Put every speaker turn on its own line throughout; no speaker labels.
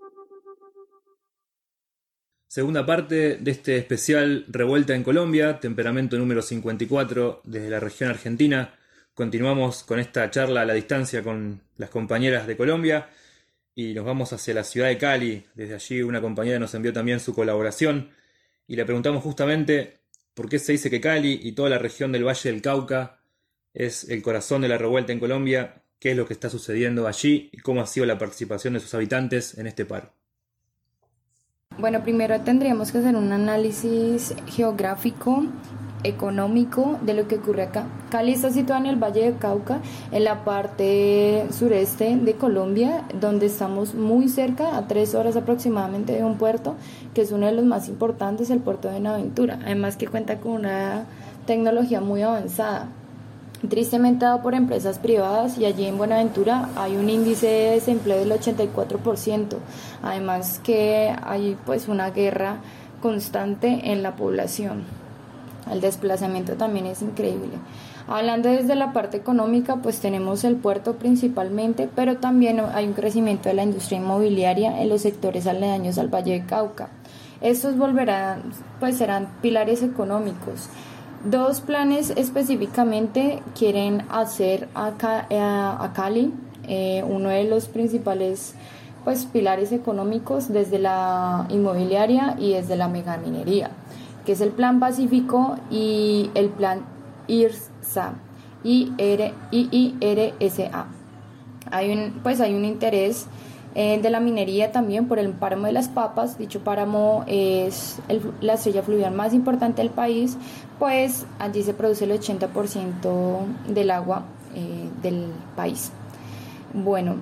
Segunda parte de este especial Revuelta en Colombia, temperamento número 54 desde la región argentina. Continuamos con esta charla a la distancia con las compañeras de Colombia y nos vamos hacia la ciudad de Cali. Desde allí una compañera nos envió también su colaboración y le preguntamos justamente por qué se dice que Cali y toda la región del Valle del Cauca es el corazón de la revuelta en Colombia, qué es lo que está sucediendo allí y cómo ha sido la participación de sus habitantes en este paro.
Bueno, primero tendríamos que hacer un análisis geográfico, económico de lo que ocurre acá. Cali está situada en el Valle del Cauca, en la parte sureste de Colombia, donde estamos muy cerca, a 3 horas aproximadamente de un puerto, que es uno de los más importantes, el puerto de Buenaventura. Además que cuenta con una tecnología muy avanzada, tristemente dado por empresas privadas, y allí en Buenaventura hay un índice de desempleo del 84%, además que hay pues una guerra constante en la población. El desplazamiento también es increíble. Hablando desde la parte económica, pues tenemos el puerto principalmente, pero también hay un crecimiento de la industria inmobiliaria en los sectores aledaños al Valle de Cauca. Estos serán pilares económicos. 2 planes específicamente quieren hacer a Cali uno de los principales pilares económicos desde la inmobiliaria y desde la megaminería, que es el Plan Pacífico y el Plan IRSA, IRSA. Hay un interés de la minería también por el páramo de las Papas. Dicho páramo es la estrella fluvial más importante del país, pues allí se produce el 80% del agua del país. Bueno,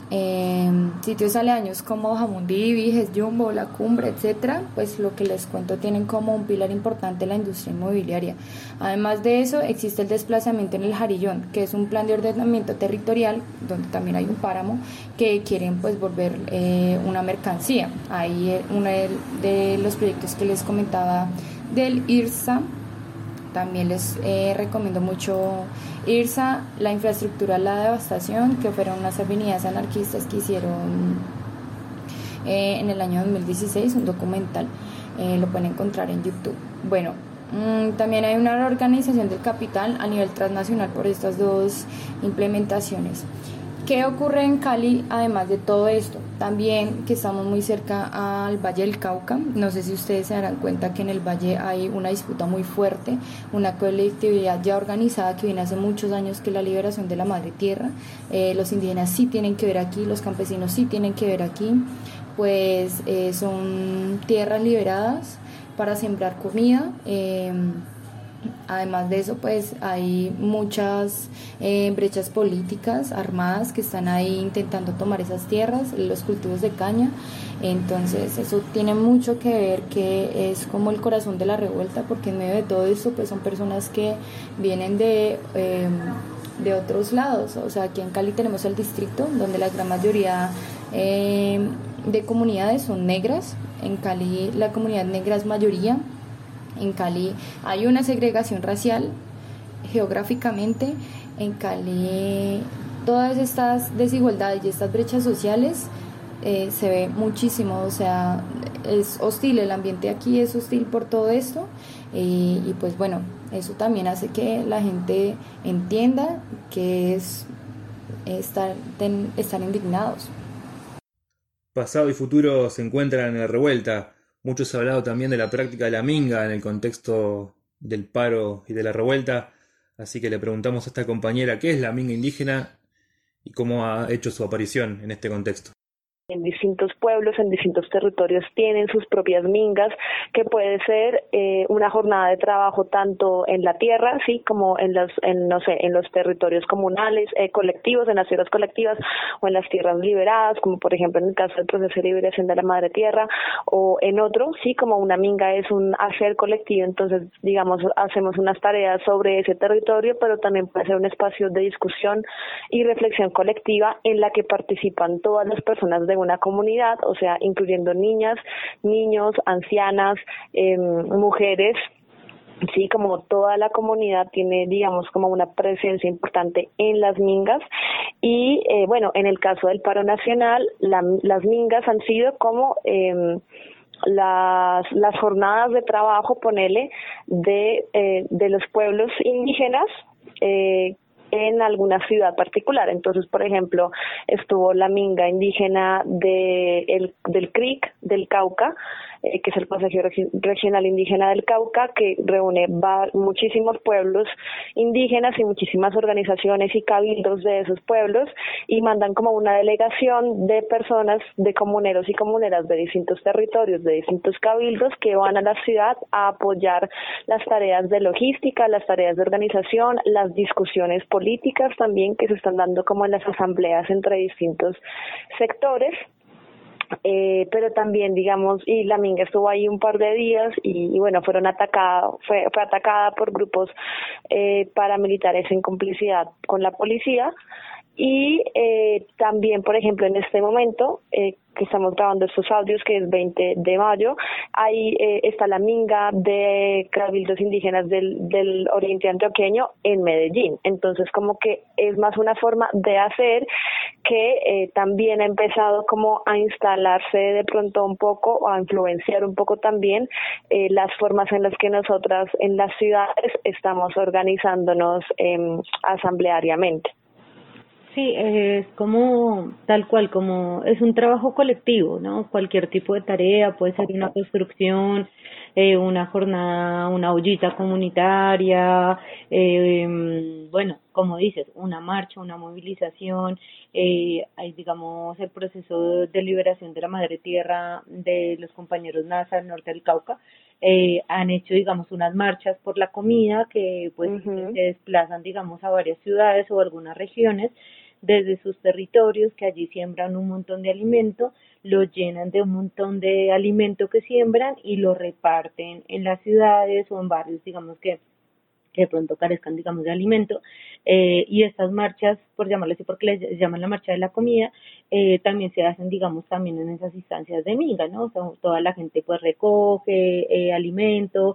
sitios aledaños como Jamundí, Viges, Jumbo, La Cumbre, etcétera, pues lo que les cuento tienen como un pilar importante la industria inmobiliaria. Además de eso, existe el desplazamiento en el Jarillón, que es un plan de ordenamiento territorial donde también hay un páramo que quieren volver una mercancía. Ahí uno de los proyectos que les comentaba del IRSA. También les recomiendo mucho IRSA, la infraestructura, la devastación, que fueron unas avenidas anarquistas que hicieron en el año 2016, un documental, lo pueden encontrar en YouTube. Bueno, también hay una reorganización del capital a nivel transnacional por estas 2 implementaciones. ¿Qué ocurre en Cali además de todo esto? También que estamos muy cerca al Valle del Cauca. No sé si ustedes se darán cuenta que en el valle hay una disputa muy fuerte, una colectividad ya organizada que viene hace muchos años, que es la liberación de la madre tierra. Los indígenas sí tienen que ver aquí, los campesinos sí tienen que ver aquí, pues son tierras liberadas para sembrar comida. Además de eso, pues hay muchas brechas políticas armadas que están ahí intentando tomar esas tierras, los cultivos de caña. Entonces eso tiene mucho que ver, que es como el corazón de la revuelta, porque en medio de todo esto pues son personas que vienen de otros lados. O sea, aquí en Cali tenemos el distrito donde la gran mayoría de comunidades son negras. En Cali la comunidad negra es mayoría. En Cali hay una segregación racial geográficamente. En Cali todas estas desigualdades y estas brechas sociales se ve muchísimo. O sea, es hostil, el ambiente aquí es hostil por todo esto, y pues bueno, eso también hace que la gente entienda que es estar indignados.
Pasado y futuro se encuentran en la revuelta. Mucho se ha hablado también de la práctica de la minga en el contexto del paro y de la revuelta, así que le preguntamos a esta compañera qué es la minga indígena y cómo ha hecho su aparición en este contexto.
En distintos pueblos, en distintos territorios tienen sus propias mingas, que puede ser una jornada de trabajo tanto en la tierra, sí, como en los territorios comunales, colectivos, en las tierras colectivas, o en las tierras liberadas, como por ejemplo en el caso del proceso de liberación de la madre tierra, o en otro, sí, como una minga es un hacer colectivo. Entonces, digamos, hacemos unas tareas sobre ese territorio, pero también puede ser un espacio de discusión y reflexión colectiva en la que participan todas las personas de una comunidad, o sea, incluyendo niñas, niños, ancianas, mujeres, Sí, como toda la comunidad tiene, digamos, como una presencia importante en las mingas y, bueno, en el caso del paro nacional, las mingas han sido como las jornadas de trabajo, ponele, de los pueblos indígenas, en alguna ciudad particular. Entonces, por ejemplo, estuvo la minga indígena del CRIC, del Cauca, que es el Consejo Regional Indígena del Cauca, que reúne muchísimos pueblos indígenas y muchísimas organizaciones y cabildos de esos pueblos, y mandan como una delegación de personas, de comuneros y comuneras de distintos territorios, de distintos cabildos, que van a la ciudad a apoyar las tareas de logística, las tareas de organización, las discusiones políticas también que se están dando como en las asambleas entre distintos sectores. Pero también, digamos, y la minga estuvo ahí un par de días y bueno, fue atacada por grupos paramilitares en complicidad con la policía. Y también, por ejemplo, en este momento que estamos grabando estos audios, que es 20 de mayo, ahí está la minga de cabildos indígenas del oriente antioqueño en Medellín. Entonces, como que es más una forma de hacer que también ha empezado como a instalarse de pronto un poco, o a influenciar un poco también las formas en las que nosotras en las ciudades estamos organizándonos asambleariamente.
Sí, es como tal cual, como es un trabajo colectivo, ¿no? Cualquier tipo de tarea, puede ser una construcción, una jornada, una ollita comunitaria, bueno, como dices, una marcha, una movilización, hay, digamos, el proceso de liberación de la madre tierra de los compañeros NASA del norte del Cauca. Han hecho, digamos, unas marchas por la comida que pues se desplazan, digamos, a varias ciudades o algunas regiones desde sus territorios, que allí siembran un montón de alimento, lo llenan de un montón de alimento que siembran y lo reparten en las ciudades o en barrios, digamos, que de pronto carezcan, digamos, de alimento, y estas marchas, por llamarlo así, porque les llaman la marcha de la comida, también se hacen, digamos, también en esas instancias de minga, ¿no? O sea, toda la gente pues recoge alimento,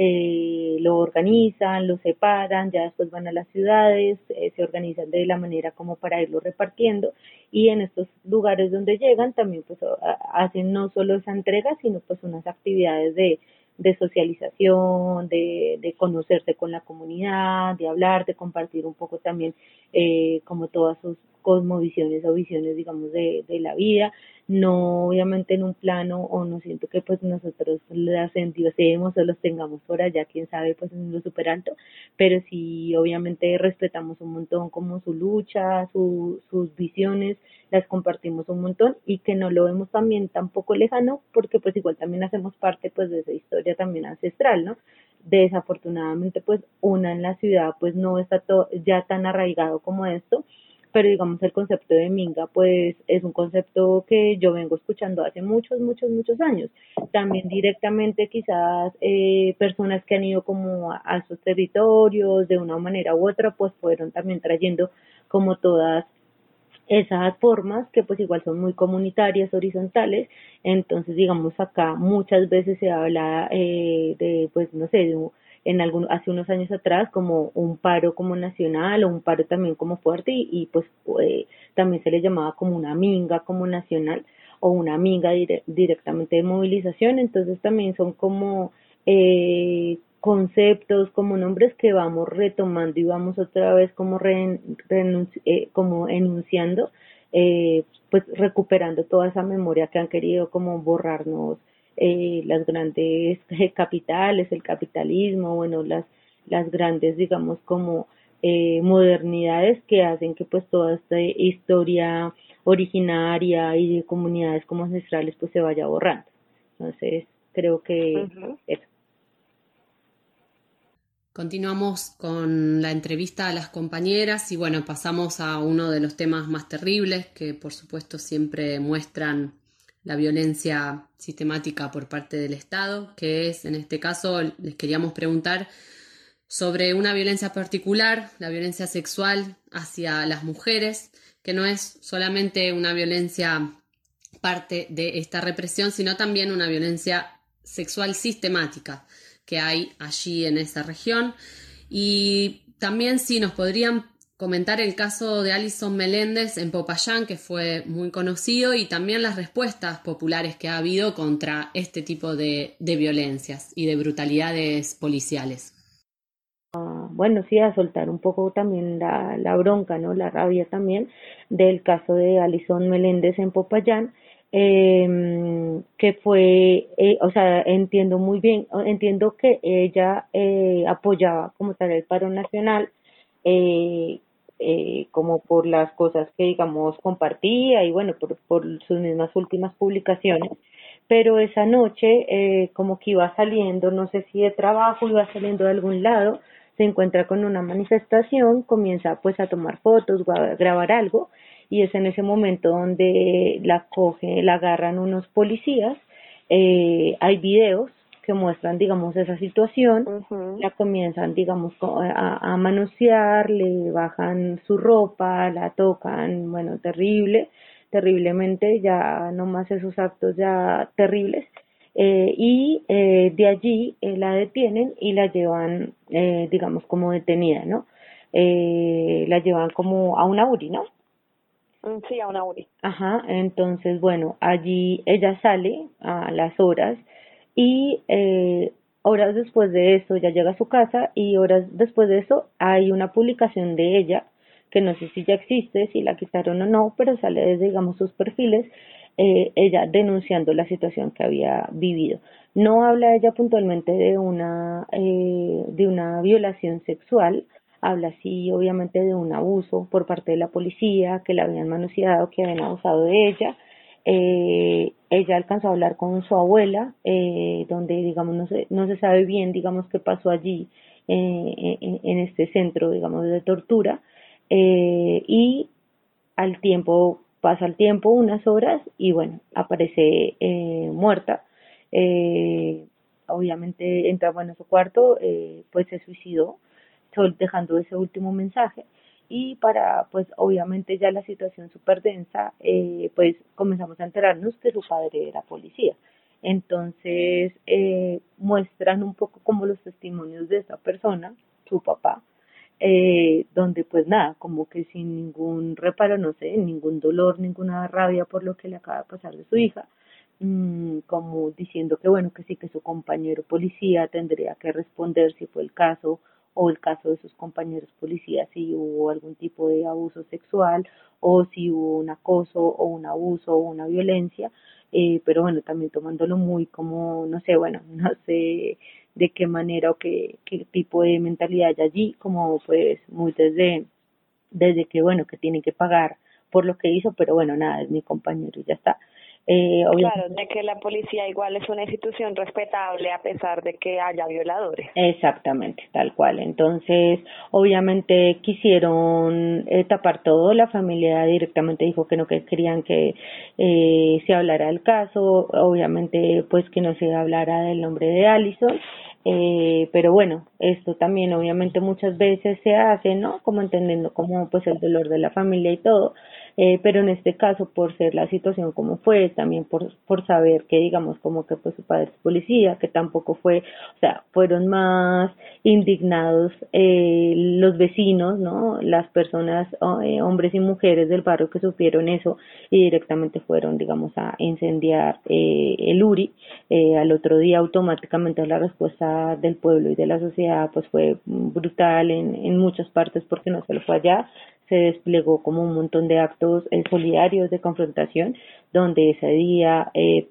lo organizan, lo separan, ya después van a las ciudades, se organizan de la manera como para irlo repartiendo, y en estos lugares donde llegan también pues hacen no solo esa entrega, sino pues unas actividades de socialización, de conocerse con la comunidad, de hablar, de compartir un poco también como todas sus cosmovisiones o visiones, digamos, de la vida, no obviamente en un plano, o no siento que pues nosotros las endiosemos o los tengamos por allá, quién sabe, pues en lo súper alto, pero sí obviamente respetamos un montón como su lucha, sus visiones, las compartimos un montón, y que no lo vemos también tampoco lejano, porque pues igual también hacemos parte pues de esa historia también ancestral, ¿no? Desafortunadamente pues una en la ciudad pues no está ya tan arraigado como esto, pero digamos el concepto de minga pues es un concepto que yo vengo escuchando hace muchos, muchos, muchos años. También directamente quizás personas que han ido como a esos territorios de una manera u otra pues fueron también trayendo como todas esas formas que pues igual son muy comunitarias, horizontales. Entonces digamos acá muchas veces se habla de pues no sé, hace unos años atrás como un paro como nacional, o un paro también como fuerte, y pues también se le llamaba como una minga como nacional, o una minga directamente de movilización. Entonces también son como conceptos, como nombres que vamos retomando y vamos otra vez como como enunciando, pues recuperando toda esa memoria que han querido como borrarnos las grandes capitales, el capitalismo, bueno, las grandes, digamos, como modernidades que hacen que pues toda esta historia originaria y de comunidades como ancestrales pues se vaya borrando. Entonces creo que eso.
Continuamos con la entrevista a las compañeras y bueno, pasamos a uno de los temas más terribles que por supuesto siempre muestran la violencia sistemática por parte del Estado, que es, en este caso, les queríamos preguntar sobre una violencia particular, la violencia sexual hacia las mujeres, que no es solamente una violencia parte de esta represión, sino también una violencia sexual sistemática, que hay allí en esa región. Y también si nos podrían comentar el caso de Alison Meléndez en Popayán, que fue muy conocido, y también las respuestas populares que ha habido contra este tipo de violencias y de brutalidades policiales.
Bueno, sí, a soltar un poco también la bronca, ¿no? La rabia también del caso de Alison Meléndez en Popayán, que fue, o sea, entiendo muy bien, entiendo que ella apoyaba como tal el paro nacional, como por las cosas que, digamos, compartía y bueno, por sus mismas últimas publicaciones, pero esa noche como que iba saliendo, no sé si de trabajo, iba saliendo de algún lado, se encuentra con una manifestación, comienza pues a tomar fotos, a grabar algo, y es en ese momento donde la agarran unos policías. Hay videos que muestran, digamos, esa situación.
Uh-huh.
La comienzan, digamos, a manosear, le bajan su ropa, la tocan, bueno, terriblemente, ya no más esos actos ya terribles. De allí la detienen y la llevan, digamos, como detenida, ¿no? La llevan como a una URI, ¿no?
Sí, a una URI.
Ajá, entonces, bueno, allí ella sale a las horas y horas después de eso ya llega a su casa, y horas después de eso hay una publicación de ella, que no sé si ya existe, si la quitaron o no, pero sale desde, digamos, sus perfiles, ella denunciando la situación que había vivido. No habla ella puntualmente de una violación sexual, habla sí obviamente de un abuso por parte de la policía, que la habían manoseado, que habían abusado de ella. Ella alcanzó a hablar con su abuela, donde, digamos, no se sabe bien, digamos, qué pasó allí, en este centro, digamos, de tortura, y pasa el tiempo, unas horas, y bueno, aparece muerta. Obviamente entra, bueno, a su cuarto, pues se suicidó, dejando ese último mensaje. Y para, pues obviamente ya la situación súper densa, pues comenzamos a enterarnos que su padre era policía. Entonces muestran un poco como los testimonios de esta persona, su papá, donde pues nada, como que sin ningún reparo, no sé, ningún dolor, ninguna rabia por lo que le acaba de pasar de su hija, como diciendo que bueno, que sí, que su compañero policía tendría que responder si fue el caso, o el caso de sus compañeros policías, si hubo algún tipo de abuso sexual, o si hubo un acoso o un abuso o una violencia, pero bueno, también tomándolo muy como, no sé, bueno, no sé de qué manera o qué tipo de mentalidad hay allí, como pues muy desde que bueno, que tienen que pagar por lo que hizo, pero bueno, nada, es mi compañero y ya está.
Claro, de que la policía igual es una institución respetable a pesar de que haya violadores.
Exactamente, tal cual. Entonces, obviamente quisieron tapar todo. La familia directamente dijo que no, que querían que se hablara del caso. Obviamente, pues que no se hablara del nombre de Alison. Pero bueno, esto también obviamente muchas veces se hace, ¿no? Como entendiendo como pues el dolor de la familia y todo. Pero en este caso, por ser la situación como fue, también por saber que, digamos, como que pues su padre es policía, que tampoco fue, o sea, fueron más indignados los vecinos, ¿no? Las personas, hombres y mujeres del barrio que sufrieron eso, y directamente fueron, digamos, a incendiar el URI. Al otro día automáticamente la respuesta del pueblo y de la sociedad pues fue brutal en muchas partes, porque no solo fue allá, se desplegó como un montón de actos solidarios de confrontación, donde ese día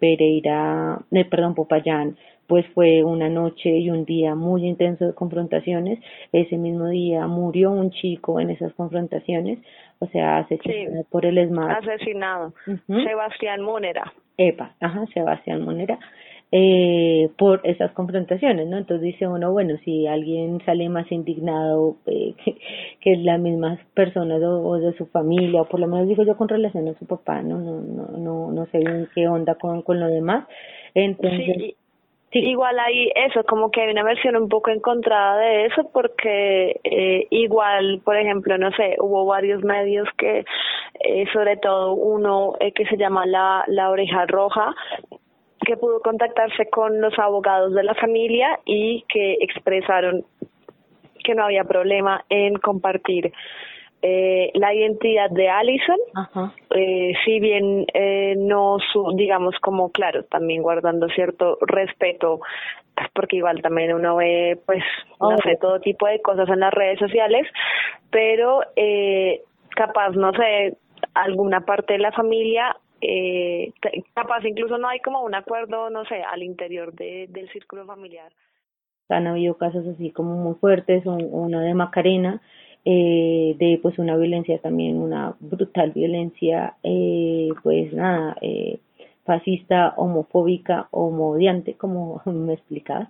Popayán, pues fue una noche y un día muy intenso de confrontaciones. Ese mismo día murió un chico en esas confrontaciones, o sea, asesinado por el ESMAD.
Asesinado.
Uh-huh.
Sebastián Monera.
Sebastián Monera. Por esas confrontaciones, ¿no? Entonces dice uno, bueno, si alguien sale más indignado que las mismas personas o de su familia, o por lo menos digo yo con relación a su papá, no sé bien qué onda con lo demás. Entonces,
sí. Igual hay eso, como que hay una versión un poco encontrada de eso, porque igual, por ejemplo, no sé, hubo varios medios que, sobre todo uno que se llama La Oreja Roja, que pudo contactarse con los abogados de la familia y que expresaron que no había problema en compartir la identidad de Alison.
Ajá.
Si bien no digamos como claro, también guardando cierto respeto, porque igual también uno ve pues no sé, todo tipo de cosas en las redes sociales, pero capaz no sé, alguna parte de la familia capaz incluso no hay como un acuerdo, no sé, al interior del círculo familiar.
Han habido casos así como muy fuertes, uno de Macarena, de pues una violencia también, una brutal violencia, pues nada, fascista, homofóbica, homodiante, como me explicabas,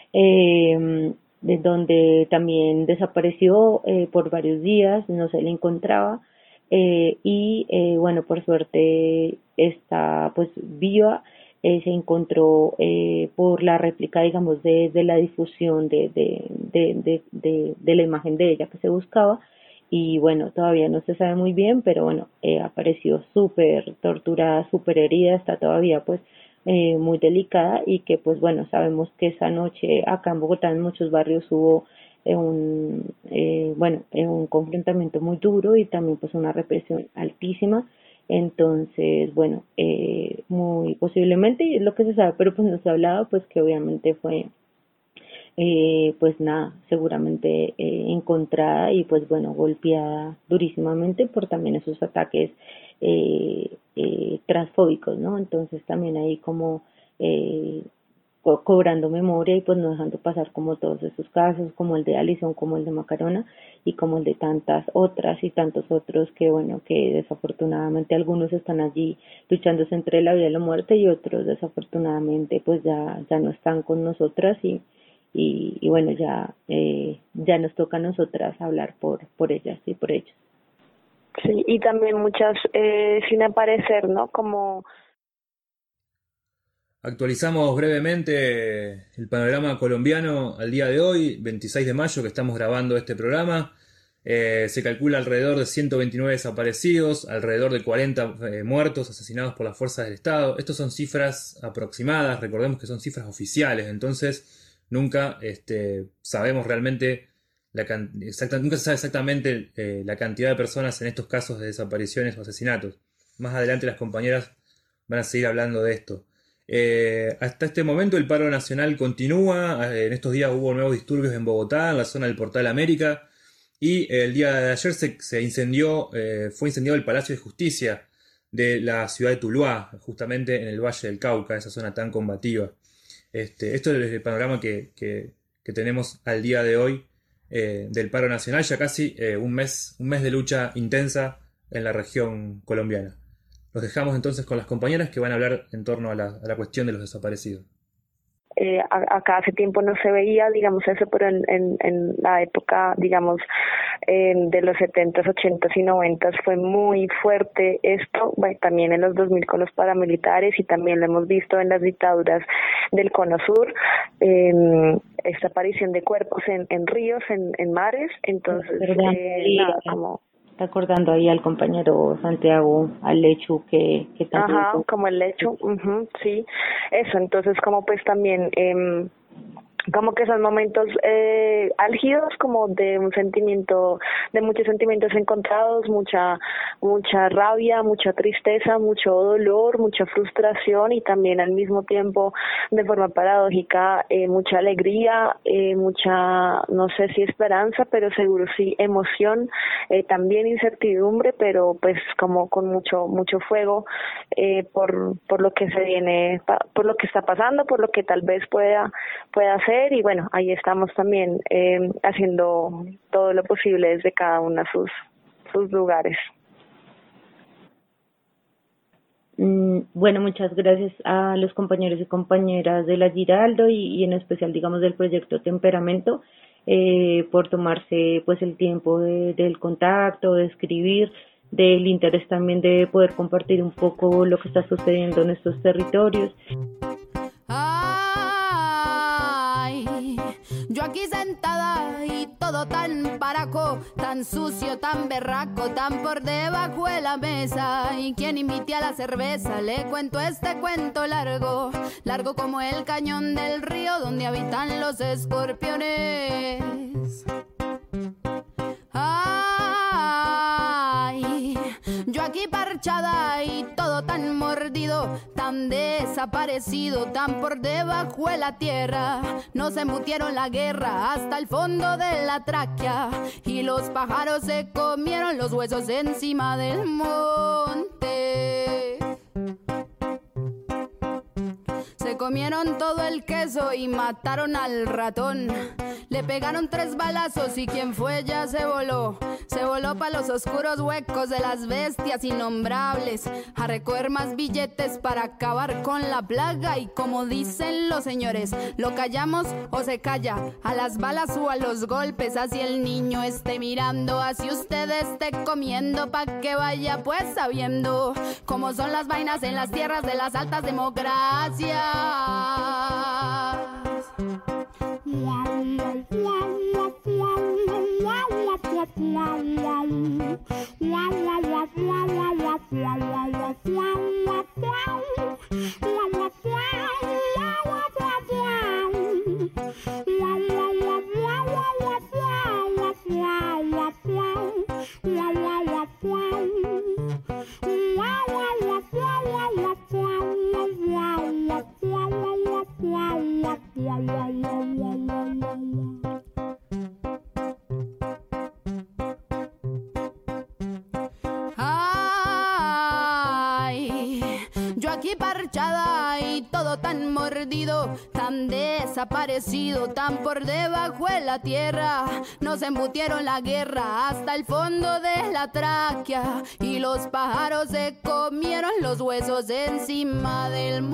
de donde también desapareció por varios días, no se le encontraba, y bueno, por suerte está pues viva. Se encontró por la réplica, digamos, de la difusión de la imagen de ella que se buscaba, y bueno, todavía no se sabe muy bien, pero bueno, apareció súper torturada, súper herida, está todavía pues muy delicada, y que pues bueno, sabemos que esa noche acá en Bogotá en muchos barrios hubo un confrontamiento muy duro y también pues una represión altísima. Entonces, bueno, muy posiblemente es lo que se sabe, pero pues no se ha hablado, pues que obviamente fue, pues nada, seguramente encontrada y pues bueno, golpeada durísimamente por también esos ataques transfóbicos, ¿no? Entonces también ahí como cobrando memoria y pues no dejando pasar como todos estos casos, como el de Alison, como el de Macarona y como el de tantas otras y tantos otros que bueno, que desafortunadamente algunos están allí luchándose entre la vida y la muerte, y otros desafortunadamente pues ya no están con nosotras, y bueno, ya nos toca a nosotras hablar por ellas y por ellos.
Sí, y también muchas sin aparecer, ¿no? Como
actualizamos brevemente el panorama colombiano al día de hoy, 26 de mayo, que estamos grabando este programa. Se calcula alrededor de 129 desaparecidos, alrededor de 40 muertos asesinados por las fuerzas del Estado. Estas son cifras aproximadas, recordemos que son cifras oficiales, entonces nunca sabemos realmente nunca se sabe exactamente la cantidad de personas en estos casos de desapariciones o asesinatos. Más adelante las compañeras van a seguir hablando de esto. Hasta este momento el paro nacional continúa. En estos días hubo nuevos disturbios en Bogotá, en la zona del Portal América, y el día de ayer fue incendiado el Palacio de Justicia de la ciudad de Tuluá, justamente en el Valle del Cauca, esa zona tan combativa. Esto es el panorama que tenemos al día de hoy del paro nacional, ya casi un mes de lucha intensa en la región colombiana. Los dejamos entonces con las compañeras que van a hablar en torno a la cuestión de los desaparecidos.
Acá hace tiempo no se veía, digamos, eso, pero en la época, digamos, de los 70s, 80s y 90s fue muy fuerte esto, bueno, también en los 2000 con los paramilitares, y también lo hemos visto en las dictaduras del Cono Sur, esta aparición de cuerpos en ríos, en mares, entonces, nada, como...
Recordando ahí al compañero Santiago, al Lechu, que también...
Ajá, como el Lechu, sí, eso, entonces como pues también... como que son momentos álgidos, como de un sentimiento, de muchos sentimientos encontrados, mucha rabia, mucha tristeza, mucho dolor, mucha frustración, y también al mismo tiempo, de forma paradójica, mucha alegría, mucha, no sé si esperanza, pero seguro sí emoción, también incertidumbre, pero pues como con mucho fuego por lo que se viene, por lo que está pasando, por lo que tal vez pueda hacer. Y bueno, ahí estamos también haciendo todo lo posible desde cada uno de sus lugares.
Bueno, muchas gracias a los compañeros y compañeras de la Giraldo y en especial, digamos, del proyecto Temperamento, por tomarse pues el tiempo del contacto, de escribir, del interés también de poder compartir un poco lo que está sucediendo en estos territorios.
Yo aquí sentada y todo todo tan paraco, tan sucio, tan berraco, tan por debajo de la mesa. Y quien invite a la cerveza, le cuento este cuento largo, largo como el cañón del río donde habitan los escorpiones. Ay, yo aquí parchada y todo tan mordido, tan desaparecido, tan por debajo de la tierra. Nos embutieron la guerra hasta el fondo de la tráquea y los pájaros se comieron los huesos encima del monte. Se comieron todo el queso y mataron al ratón. Le pegaron 3 balazos y quien fue ya se voló. Se voló pa' los oscuros huecos de las bestias innombrables, a recoger más billetes para acabar con la plaga. Y como dicen los señores, lo callamos o se calla, a las balas o a los golpes. Así el niño esté mirando, así usted esté comiendo, pa' que vaya pues sabiendo cómo son las vainas en las tierras de las altas democracias. Tan desaparecido, tan por debajo de la tierra. Nos embutieron la guerra hasta el fondo de la tráquea y los pájaros se comieron los huesos encima del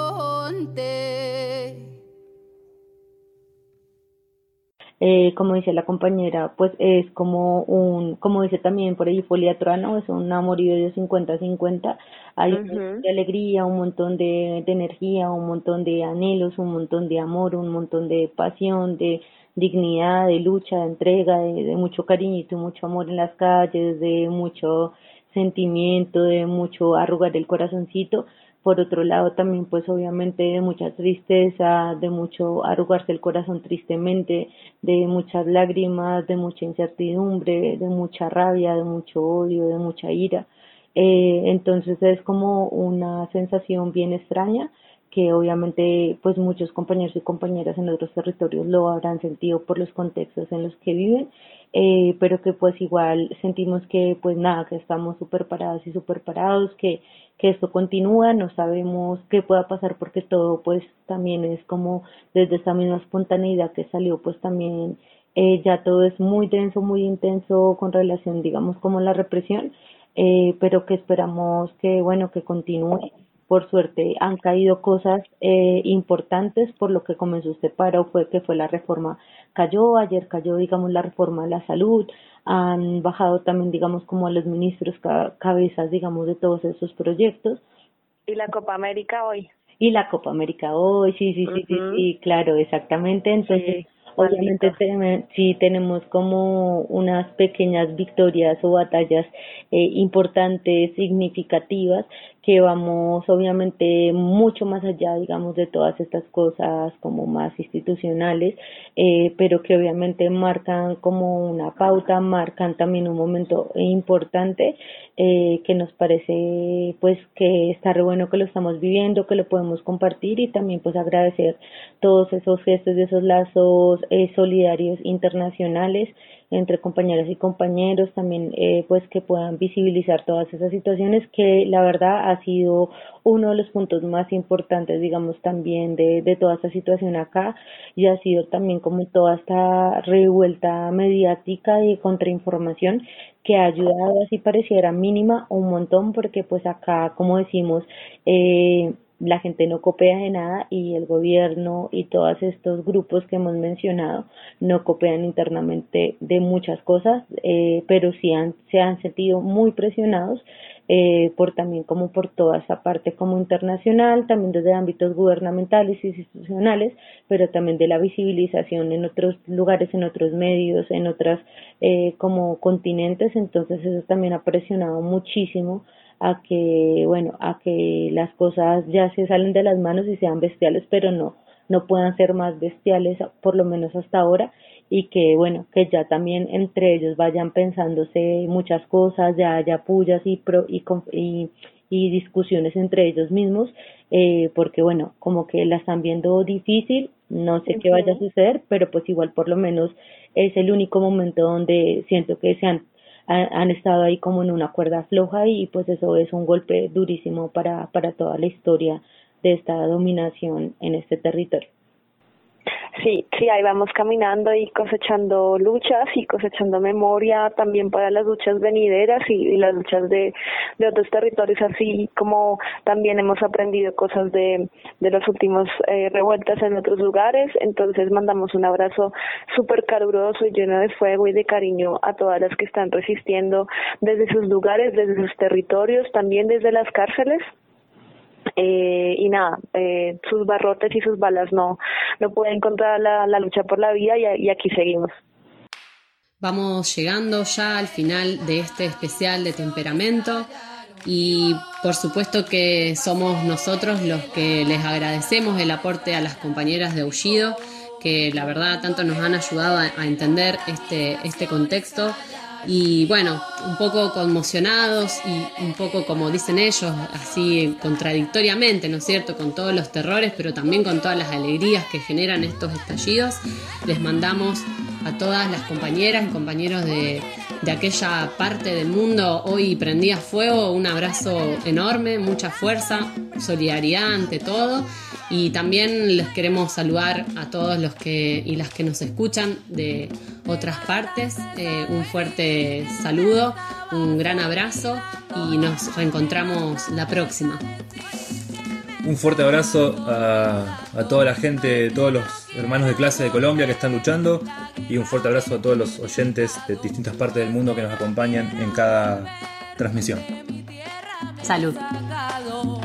monte.
Como dice la compañera, pues es como dice también por ahí Folia Truano, es un amorío de 50-50, hay un montón de alegría, un montón de energía, un montón de anhelos, un montón de amor, un montón de pasión, de dignidad, de lucha, de entrega, de mucho cariñito, mucho amor en las calles, de mucho sentimiento, de mucho arrugar el corazoncito. Por otro lado también pues obviamente de mucha tristeza, de mucho arrugarse el corazón tristemente, de muchas lágrimas, de mucha incertidumbre, de mucha rabia, de mucho odio, de mucha ira. Entonces es como una sensación bien extraña que obviamente pues muchos compañeros y compañeras en otros territorios lo habrán sentido por los contextos en los que viven, pero que pues igual sentimos que pues nada, que estamos súper paradas y súper parados, que esto continúa, no sabemos qué pueda pasar porque todo pues también es como desde esa misma espontaneidad que salió pues también ya todo es muy denso, muy intenso con relación digamos como la represión, pero que esperamos que bueno que continúe. Por suerte han caído cosas importantes, por lo que comenzó este paro fue la reforma ayer cayó digamos la reforma a la salud, han bajado también digamos como a los ministros cabezas digamos de todos esos proyectos.
Y la Copa América hoy.
Sí, claro, exactamente, entonces obviamente sí tenemos como unas pequeñas victorias o batallas importantes, significativas, que vamos obviamente mucho más allá, digamos, de todas estas cosas como más institucionales, pero que obviamente marcan como una pauta, marcan también un momento importante que nos parece pues que está re bueno que lo estamos viviendo, que lo podemos compartir y también pues agradecer todos esos gestos y esos lazos solidarios internacionales entre compañeras y compañeros, también pues que puedan visibilizar todas esas situaciones, que la verdad ha sido uno de los puntos más importantes, digamos, también de toda esta situación acá, y ha sido también como toda esta revuelta mediática y contrainformación que ha ayudado, así pareciera mínima, un montón, porque pues acá, como decimos, la gente no coopera de nada y el gobierno y todos estos grupos que hemos mencionado no cooperan internamente de muchas cosas, pero sí se han sentido muy presionados por también como por toda esa parte como internacional, también desde ámbitos gubernamentales y institucionales, pero también de la visibilización en otros lugares, en otros medios, en otras como continentes. Entonces eso también ha presionado muchísimo a que las cosas ya se salen de las manos y sean bestiales, pero no puedan ser más bestiales, por lo menos hasta ahora, y que ya también entre ellos vayan pensándose muchas cosas, ya haya pullas y discusiones entre ellos mismos, porque como que la están viendo difícil, no sé qué vaya a suceder, pero pues igual por lo menos es el único momento donde siento que han estado ahí como en una cuerda floja, y pues eso es un golpe durísimo para toda la historia de esta dominación en este territorio.
Sí, ahí vamos caminando y cosechando luchas y cosechando memoria también para las luchas venideras y las luchas de otros territorios, así como también hemos aprendido cosas de los últimos revueltas en otros lugares. Entonces mandamos un abrazo súper caluroso y lleno de fuego y de cariño a todas las que están resistiendo desde sus lugares, desde sus territorios, también desde las cárceles. Y nada, sus barrotes y sus balas no pueden contra la lucha por la vida, y aquí seguimos.
Vamos llegando ya al final de este especial de Temperamento, y por supuesto que somos nosotros los que les agradecemos el aporte a las compañeras de Aullido, que la verdad tanto nos han ayudado a entender este contexto. Y bueno, un poco conmocionados y un poco, como dicen ellos, así contradictoriamente, ¿no es cierto?, con todos los terrores, pero también con todas las alegrías que generan estos estallidos, les mandamos a todas las compañeras y compañeros de aquella parte del mundo hoy prendida a fuego un abrazo enorme, mucha fuerza, solidaridad ante todo. Y también les queremos saludar a todos los que y las que nos escuchan de otras partes. Un fuerte saludo, un gran abrazo, y nos reencontramos la próxima.
Un fuerte abrazo a toda la gente, todos los hermanos de clase de Colombia que están luchando, y un fuerte abrazo a todos los oyentes de distintas partes del mundo que nos acompañan en cada transmisión.
Salud.